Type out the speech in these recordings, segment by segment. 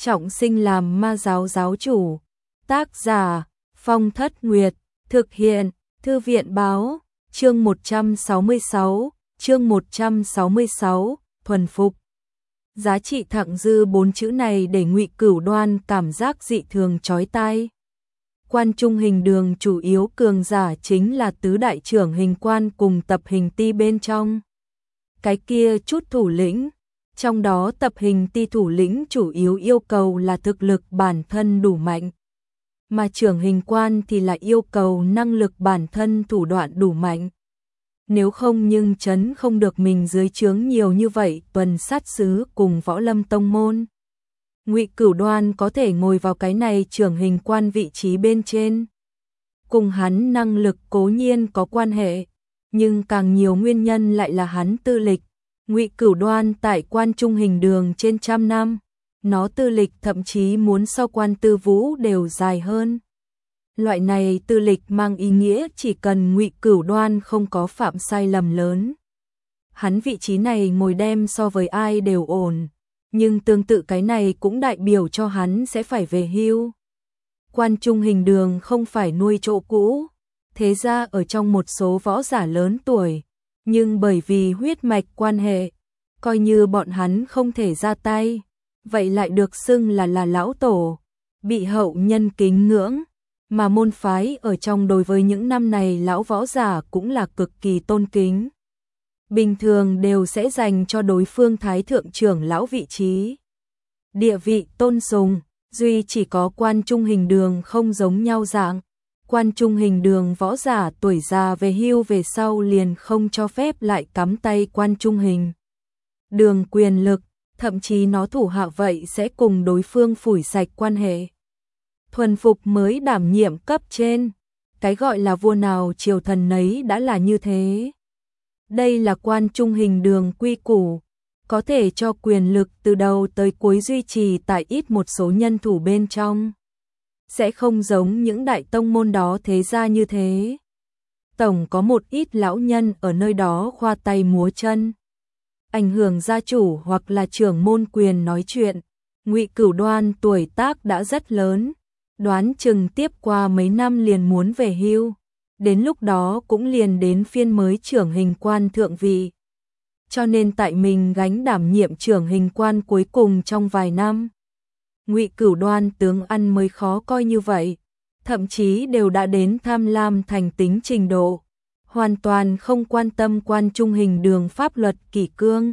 trọng sinh làm ma giáo giáo chủ. Tác giả Phong Thất Nguyệt, thực hiện Thư viện Báo. Chương 166, thuần phục. Giá trị thặng dư 4 chữ này để Ngụy Cửu Đoan cảm giác dị thường chói tai. Quan Trung Hình Đường chủ yếu cường giả chính là tứ đại trưởng hình quan cùng tập hình ti bên trong. Cái kia chút thủ lĩnh, trong đó tập hình ti thủ lĩnh chủ yếu yêu cầu là thực lực bản thân đủ mạnh, mà trưởng hình quan thì là yêu cầu năng lực bản thân thủ đoạn đủ mạnh. Nếu không nhưng trấn không được mình dưới trướng nhiều như vậy tuần sát sứ cùng võ lâm tông môn. Ngụy Cửu Đoan có thể ngồi vào cái này trưởng hình quan vị trí bên trên. Cùng hắn năng lực cố nhiên có quan hệ, nhưng càng nhiều nguyên nhân lại là hắn tư lịch. Ngụy Cửu Đoan tại Quan Trung Hình Đường trên 100 năm, nó tư lịch thậm chí muốn so Quan Tư Vũ đều dài hơn. Loại này tư lịch mang ý nghĩa chỉ cần Ngụy Cửu Đoan không có phạm sai lầm lớn, hắn vị trí này ngồi đem so với ai đều ổn, nhưng tương tự cái này cũng đại biểu cho hắn sẽ phải về hưu. Quan Trung Hình Đường không phải nuôi chỗ cũ, thế ra ở trong một số võ giả lớn tuổi, nhưng bởi vì huyết mạch quan hệ, coi như bọn hắn không thể ra tay, vậy lại được xưng là lão tổ, bị hậu nhân kính ngưỡng, mà môn phái ở trong đối với những năm này lão võ giả cũng là cực kỳ tôn kính. Bình thường đều sẽ dành cho đối phương thái thượng trưởng lão vị trí. Địa vị tôn sùng, duy chỉ có Quan Trung Hình Đường không giống nhau dạng. Quan Trung Hình Đường võ giả tuổi già về hưu về sau liền không cho phép lại cắm tay Quan Trung Hình Đường quyền lực, thậm chí nó thủ hạ vậy sẽ cùng đối phương phủi sạch quan hệ. Thuần phục mới đảm nhiệm cấp trên, cái gọi là vua nào triều thần nấy đã là như thế. Đây là Quan Trung Hình Đường quy củ, có thể cho quyền lực từ đầu tới cuối duy trì tại ít một số nhân thủ bên trong. Sẽ không giống những đại tông môn đó thế ra như thế. Tổng có một ít lão nhân ở nơi đó khoa tay múa chân, ảnh hưởng gia chủ hoặc là trưởng môn quyền nói chuyện. Ngụy Cửu Đoan tuổi tác đã rất lớn, đoán chừng tiếp qua mấy năm liền muốn về hưu, đến lúc đó cũng liền đến phiên mới trưởng hình quan thượng vị. Cho nên tại mình gánh đảm nhiệm trưởng hình quan cuối cùng trong vài năm, Ngụy Cửu Đoan tướng ăn mới khó coi như vậy, thậm chí đều đã đến tham lam thành tính trình độ, hoàn toàn không quan tâm Quan Trung Hình Đường pháp luật kỷ cương.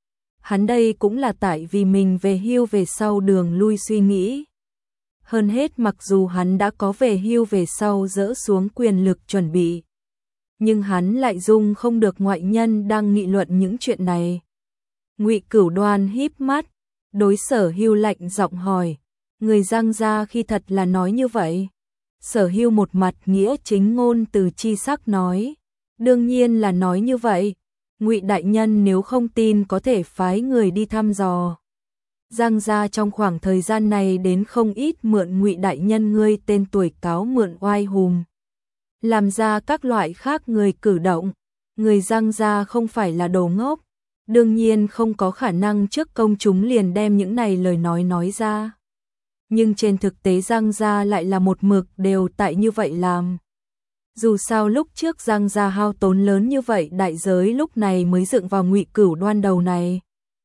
Hắn đây cũng là tại vì mình về hưu về sau đường lui suy nghĩ. Hơn hết mặc dù hắn đã có về hưu về sau dỡ xuống quyền lực chuẩn bị, nhưng hắn lại dung không được ngoại nhân đang nghị luận những chuyện này. Ngụy Cửu Đoan híp mắt, đối Sở Hưu lạnh giọng hỏi, người Giang gia khi thật là nói như vậy? Sở Hưu một mặt nghĩa chính ngôn từ chi sắc nói, đương nhiên là nói như vậy. Ngụy đại nhân nếu không tin có thể phái người đi thăm dò. Giang gia trong khoảng thời gian này đến không ít mượn Ngụy đại nhân ngươi tên tuổi cáo mượn oai hùng, làm ra các loại khác người cử động. Người Giang gia không phải là đồ ngốc, đương nhiên không có khả năng trước công chúng liền đem những này lời nói ra. Nhưng trên thực tế Giang gia lại là một mực đều tại như vậy làm. Dù sao lúc trước Giang gia hao tốn lớn như vậy đại giới lúc này mới dựng vào Ngụy Cửu Đoan đầu này.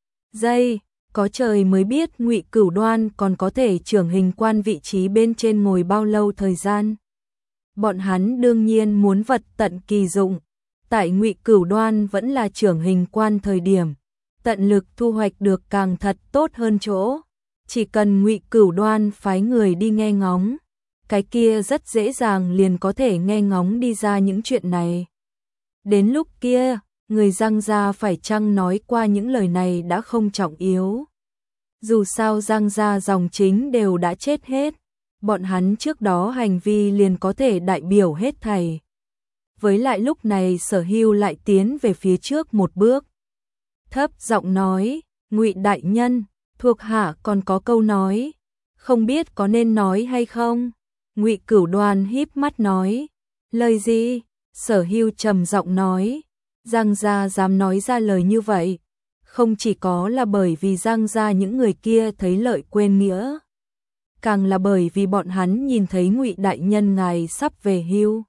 Có trời mới biết Ngụy Cửu Đoan còn có thể trưởng hình quan vị trí bên trên ngồi bao lâu thời gian. Bọn hắn đương nhiên muốn vật tận kỳ dụng, tại Ngụy Cửu Đoan vẫn là trưởng hình quan thời điểm, tận lực thu hoạch được càng thật tốt hơn chỗ. Chỉ cần Ngụy Cửu Đoan phái người đi nghe ngóng, cái kia rất dễ dàng liền có thể nghe ngóng đi ra những chuyện này. Đến lúc kia, người Giang gia phải chăng nói qua những lời này đã không trọng yếu. Dù sao Giang gia dòng chính đều đã chết hết, bọn hắn trước đó hành vi liền có thể đại biểu hết thảy. Với lại lúc này Sở Hưu lại tiến về phía trước một bước, thấp giọng nói, Ngụy đại nhân, thuộc hạ còn có câu nói, không biết có nên nói hay không. Ngụy Cửu Đoan híp mắt nói, lời gì? Sở Hưu trầm giọng nói, Giang gia dám nói ra lời như vậy, Không chỉ có là bởi vì Giang gia những người kia thấy lợi quên nghĩa, càng là bởi vì bọn hắn nhìn thấy Ngụy đại nhân ngài sắp về hưu,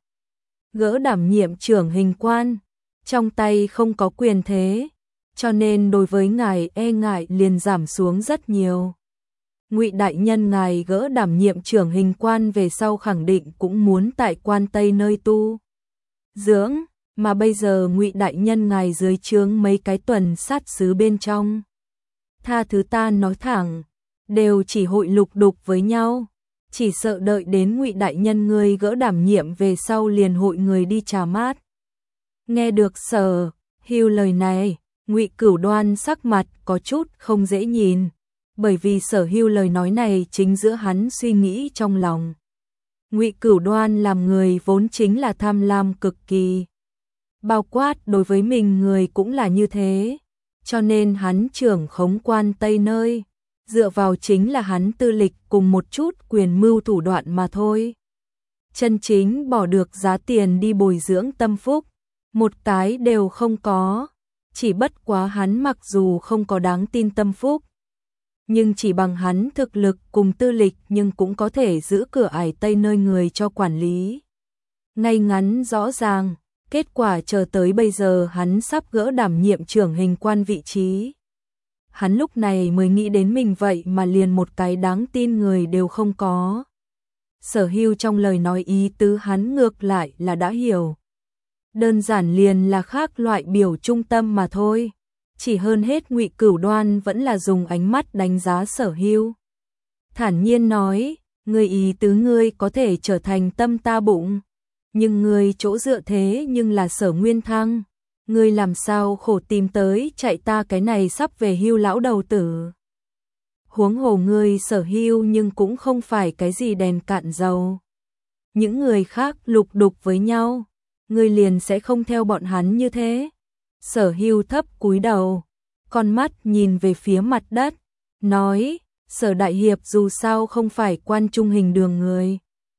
gỡ đảm nhiệm trưởng hình quan, trong tay không có quyền thế, cho nên đối với ngài e ngại liền giảm xuống rất nhiều. Ngụy đại nhân ngài gỡ đảm nhiệm trưởng hình quan về sau khẳng định cũng muốn tại Quan Tây nơi tu dưỡng, mà bây giờ Ngụy đại nhân ngài dưới trướng mấy cái tuần sát sứ bên trong. Tha thứ ta nói thẳng, đều chỉ hội lục đục với nhau, chỉ sợ đợi đến Ngụy đại nhân ngươi gỡ đảm nhiệm về sau liền hội người đi trà mát. Nghe được Sở Hưu lời này, Ngụy Cửu Đoan sắc mặt có chút không dễ nhìn, bởi vì Sở Hưu lời nói này chính giữa hắn suy nghĩ trong lòng. Ngụy Cửu Đoan làm người vốn chính là tham lam cực kỳ, bao quát đối với mình người cũng là như thế, cho nên hắn trưởng khống Quan Tây nơi, dựa vào chính là hắn tư lịch cùng một chút quyền mưu thủ đoạn mà thôi. Chân chính bỏ được giá tiền đi bồi dưỡng tâm phúc, một cái đều không có, chỉ bất quá hắn mặc dù không có đáng tin tâm phúc, nhưng chỉ bằng hắn thực lực cùng tư lịch nhưng cũng có thể giữ cửa ải Tây nơi người cho quản lý. Ngay ngắn rõ ràng, kết quả chờ tới bây giờ hắn sắp gỡ đảm nhiệm trưởng hình quan vị trí. Hắn lúc này mới nghĩ đến mình vậy mà liền một cái đáng tin người đều không có. Sở Hưu trong lời nói ý tứ hắn ngược lại là đã hiểu. Đơn giản liền là khác loại biểu trung tâm mà thôi. Chỉ hơn hết Ngụy Cửu Đoan vẫn là dùng ánh mắt đánh giá Sở Hưu. Thản nhiên nói, ngươi ý tứ ngươi có thể trở thành tâm ta bụng, nhưng ngươi chỗ dựa thế nhưng là Sở Nguyên Thăng. Ngươi làm sao khổ tìm tới chạy ta cái này sắp về hưu lão đầu tử. Huống hồ ngươi Sở Hưu nhưng cũng không phải cái gì đèn cạn dầu. Những người khác lục đục với nhau, ngươi liền sẽ không theo bọn hắn như thế. Sở Hưu thấp cúi đầu, con mắt nhìn về phía mặt đất, nói, Sở đại hiệp dù sao không phải Quan Trung Hình Đường người.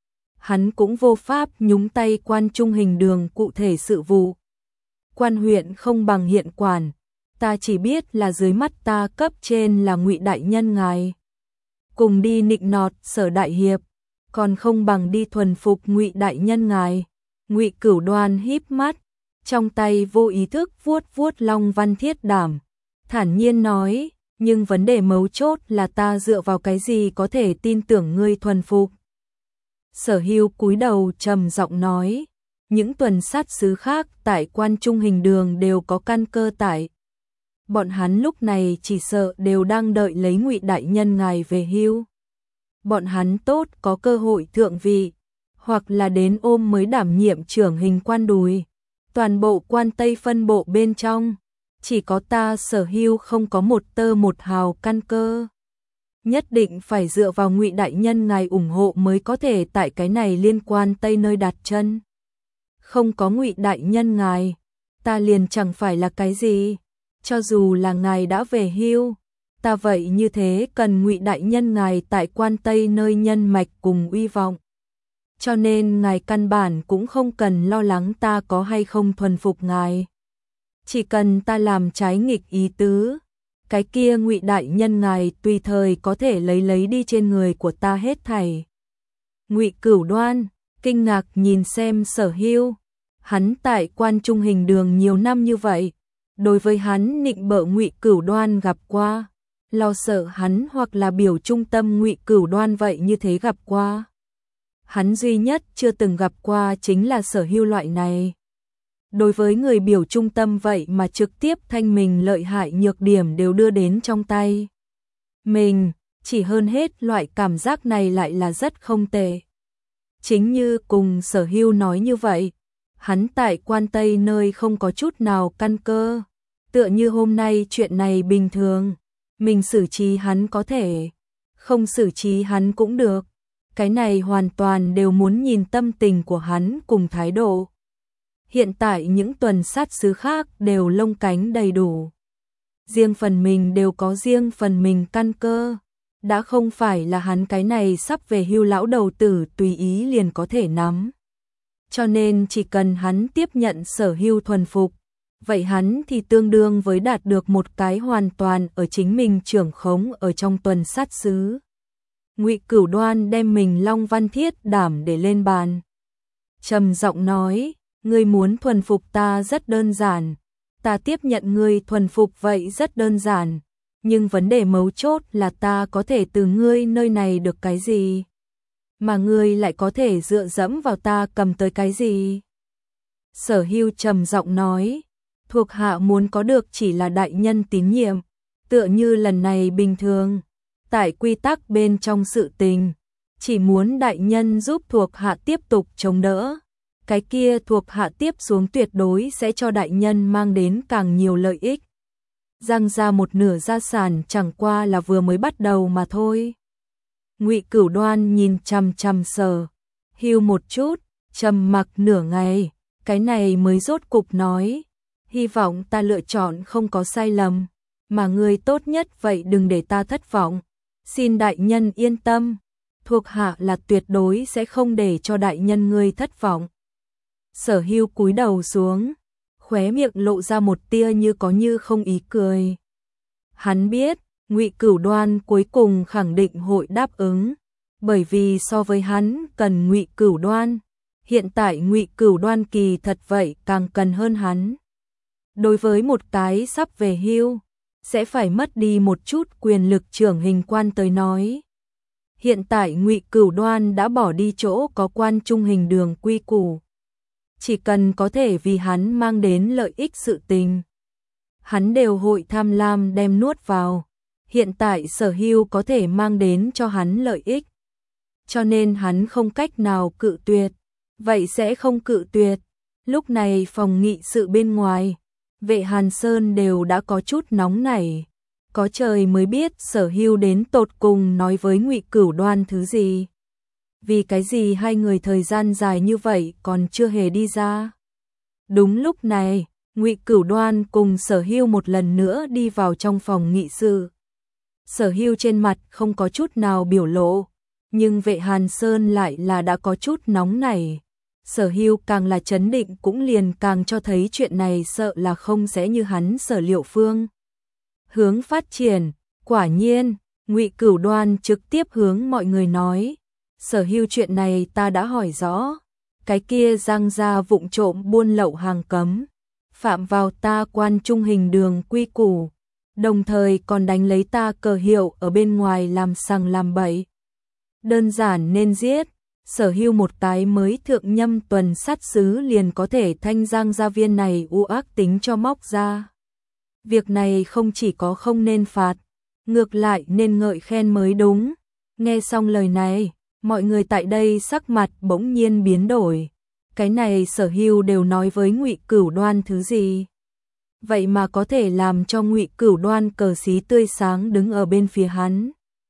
Hắn cũng vô pháp nhúng tay Quan Trung Hình Đường cụ thể sự vụ. Quan huyện không bằng hiện quản, ta chỉ biết là dưới mắt ta cấp trên là Ngụy đại nhân ngài. Cùng đi nịnh nọt Sở đại hiệp, còn không bằng đi thuần phục Ngụy đại nhân ngài. Ngụy Cửu Đoan híp mắt, trong tay vô ý thức vuốt vuốt long văn thiết đảm, thản nhiên nói, nhưng vấn đề mấu chốt là ta dựa vào cái gì có thể tin tưởng ngươi thuần phục. Sở Hưu cúi đầu trầm giọng nói, những tuần sát sứ khác tại Quan Trung Hình Đường đều có căn cơ tại. Bọn hắn lúc này chỉ sợ đều đang đợi lấy Ngụy đại nhân ngài về hưu. Bọn hắn tốt có cơ hội thượng vị, hoặc là đến ôm mới đảm nhiệm trưởng hình quan đùi. Toàn bộ Quan Tây phân bộ bên trong, chỉ có ta Sở Hưu không có một tơ một hào căn cơ. Nhất định phải dựa vào Ngụy đại nhân ngài ủng hộ mới có thể tại cái này liên Quan Tây nơi đặt chân. Không có Ngụy đại nhân ngài, ta liền chẳng phải là cái gì. Cho dù là ngài đã về hưu, ta vậy như thế cần Ngụy đại nhân ngài tại Quan Tây nơi nhân mạch cùng uy vọng. Cho nên ngài căn bản cũng không cần lo lắng ta có hay không thuần phục ngài. Chỉ cần ta làm trái nghịch ý tứ, cái kia Ngụy đại nhân ngài tùy thời có thể lấy đi trên người của ta hết thảy. Ngụy Cửu Đoan kinh ngạc nhìn xem Sở Hưu, hắn tại Quan Trung Hình Đường nhiều năm như vậy, đối với hắn nịnh bợ Ngụy Cửu Đoan gặp qua, lo sợ hắn hoặc là biểu trung tâm Ngụy Cửu Đoan vậy như thế gặp qua. Hắn duy nhất chưa từng gặp qua chính là Sở Hưu loại này. Đối với người biểu trung tâm vậy mà trực tiếp thanh mình lợi hại nhược điểm đều đưa đến trong tay mình, chỉ hơn hết loại cảm giác này lại là rất không tệ. Chính như cùng Sở Hưu nói như vậy, hắn tại Quan Tây nơi không có chút nào căn cơ, tựa như hôm nay chuyện này bình thường, mình xử trí hắn có thể, không xử trí hắn cũng được. Cái này hoàn toàn đều muốn nhìn tâm tình của hắn cùng thái độ. Hiện tại những tuần sát sứ khác đều lông cánh đầy đủ. Riêng phần mình đều có riêng phần mình căn cơ. Đã không phải là hắn cái này sắp về hưu lão đầu tử tùy ý liền có thể nắm. Cho nên chỉ cần hắn tiếp nhận Sở Hưu thuần phục, vậy hắn thì tương đương với đạt được một cái hoàn toàn ở chính mình trưởng khống ở trong tuần sát xứ. Ngụy Cửu Đoan đem mình Long Văn Thiết đảm để lên bàn. Trầm giọng nói, ngươi muốn thuần phục ta rất đơn giản, ta tiếp nhận ngươi thuần phục vậy rất đơn giản, nhưng vấn đề mấu chốt là ta có thể từ ngươi nơi này được cái gì, mà ngươi lại có thể dựa dẫm vào ta cầm tới cái gì. Sở Hưu trầm giọng nói, thuộc hạ muốn có được chỉ là đại nhân tín nhiệm, tựa như lần này bình thường, tại quy tắc bên trong sự tình, chỉ muốn đại nhân giúp thuộc hạ tiếp tục chống đỡ, cái kia thuộc hạ tiếp xuống tuyệt đối sẽ cho đại nhân mang đến càng nhiều lợi ích. Giang ra một nửa gia sản chẳng qua là vừa mới bắt đầu mà thôi. Ngụy Cửu Đoan nhìn chằm chằm Sở Hưu một chút, trầm mặc nửa ngày, cái này mới rốt cục nói, hy vọng ta lựa chọn không có sai lầm, mà ngươi tốt nhất vậy đừng để ta thất vọng. Xin đại nhân yên tâm, thuộc hạ là tuyệt đối sẽ không để cho đại nhân ngươi thất vọng. Sở Hưu cúi đầu xuống, khóe miệng lộ ra một tia như có như không ý cười. Hắn biết, Ngụy Cửu Đoan cuối cùng khẳng định hội đáp ứng, bởi vì so với hắn cần Ngụy Cửu Đoan, hiện tại Ngụy Cửu Đoan kỳ thật vậy càng cần hơn hắn. Đối với một cái sắp về hưu, sẽ phải mất đi một chút quyền lực trưởng hình quan tới nói. Hiện tại Ngụy Cửu Đoan đã bỏ đi chỗ có quan trung hình đường quy củ. Chỉ cần có thể vì hắn mang đến lợi ích sự tình, hắn đều hội tham lam đem nuốt vào. Hiện tại Sở Hưu có thể mang đến cho hắn lợi ích, cho nên hắn không cách nào cự tuyệt, vậy sẽ không cự tuyệt. Lúc này phòng nghị sự bên ngoài, Vệ Hàn Sơn đều đã có chút nóng nảy, có trời mới biết Sở Hưu đến tột cùng nói với Ngụy Cửu Đoan thứ gì. Vì cái gì hai người thời gian dài như vậy còn chưa hề đi ra. Đúng lúc này, Ngụy Cửu Đoan cùng Sở Hưu một lần nữa đi vào trong phòng nghị sự. Sở Hưu trên mặt không có chút nào biểu lộ, nhưng Vệ Hàn Sơn lại là đã có chút nóng nảy. Sở Hưu càng là chấn định cũng liền càng cho thấy chuyện này sợ là không sẽ như hắn sở liệu phương hướng phát triển. Quả nhiên, Ngụy Cửu Đoan trực tiếp hướng mọi người nói, Sở Hưu chuyện này ta đã hỏi rõ, cái kia Giang gia vụng trộm buôn lậu hàng cấm, phạm vào ta quan trung hình đường quy củ, đồng thời còn đánh lấy ta cờ hiệu ở bên ngoài làm sằng làm bậy. Đơn giản nên giết. Sở Hưu một cái mới thượng nhâm tuần sát sứ liền có thể thanh Giang gia viên này u ác tính cho móc ra. Việc này không chỉ có không nên phạt, ngược lại nên ngợi khen mới đúng. Nghe xong lời này, mọi người tại đây sắc mặt bỗng nhiên biến đổi. Cái này Sở Hưu đều nói với Ngụy Cửu Đoan thứ gì? Vậy mà có thể làm cho Ngụy Cửu Đoan cờ xí tươi sáng đứng ở bên phía hắn.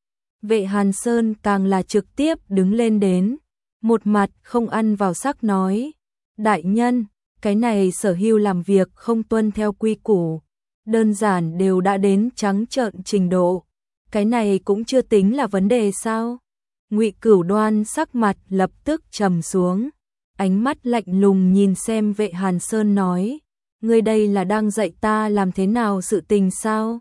Vệ Hàn Sơn càng là trực tiếp đứng lên đến, một mặt không ăn vào sắc nói, đại nhân, cái này Sở Hưu làm việc không tuân theo quy củ, đơn giản đều đã đến trắng trợn trình độ, cái này cũng chưa tính là vấn đề sao? Ngụy Cửu Đoan sắc mặt lập tức trầm xuống, ánh mắt lạnh lùng nhìn xem Vệ Hàn Sơn nói, ngươi đây là đang dạy ta làm thế nào sự tình sao?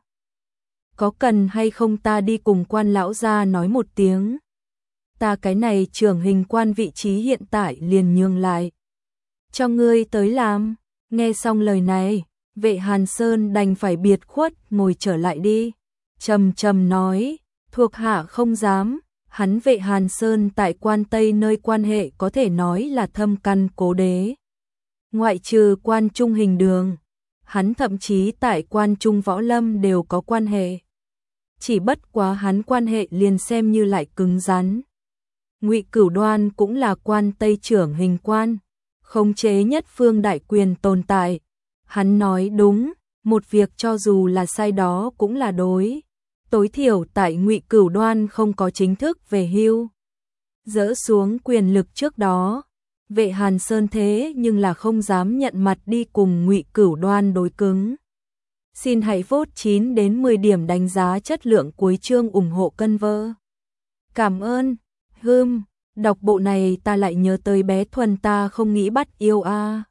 Có cần hay không ta đi cùng quan lão gia nói một tiếng? Ta cái này trưởng hình quan vị trí hiện tại liền nhường lại cho ngươi tới làm. Nghe xong lời này, Vệ Hàn Sơn đành phải biệt khuất ngồi trở lại đi. Trầm trầm nói, thuộc hạ không dám. Hắn Vệ Hàn Sơn tại quan Tây nơi quan hệ có thể nói là thâm căn cố đế. Ngoại trừ quan trung hình đường, hắn thậm chí tại quan trung võ lâm đều có quan hệ. Chỉ bất quá hắn quan hệ liền xem như lại cứng rắn. Ngụy Cửu Đoan cũng là quan Tây trưởng hình quan, khống chế nhất phương đại quyền tồn tại. Hắn nói đúng, một việc cho dù là sai đó cũng là đối. Tối thiểu tại Ngụy Cửu Đoan không có chính thức về hưu, dỡ xuống quyền lực trước đó, Vệ Hàn Sơn thế nhưng là không dám nhận mặt đi cùng Ngụy Cửu Đoan đối cứng. Xin hãy vote 9 đến 10 điểm đánh giá chất lượng cuối chương ủng hộ cân vơ. Cảm ơn. Đọc bộ này ta lại nhớ tới bé Thuần ta không nghĩ bắt yêu a.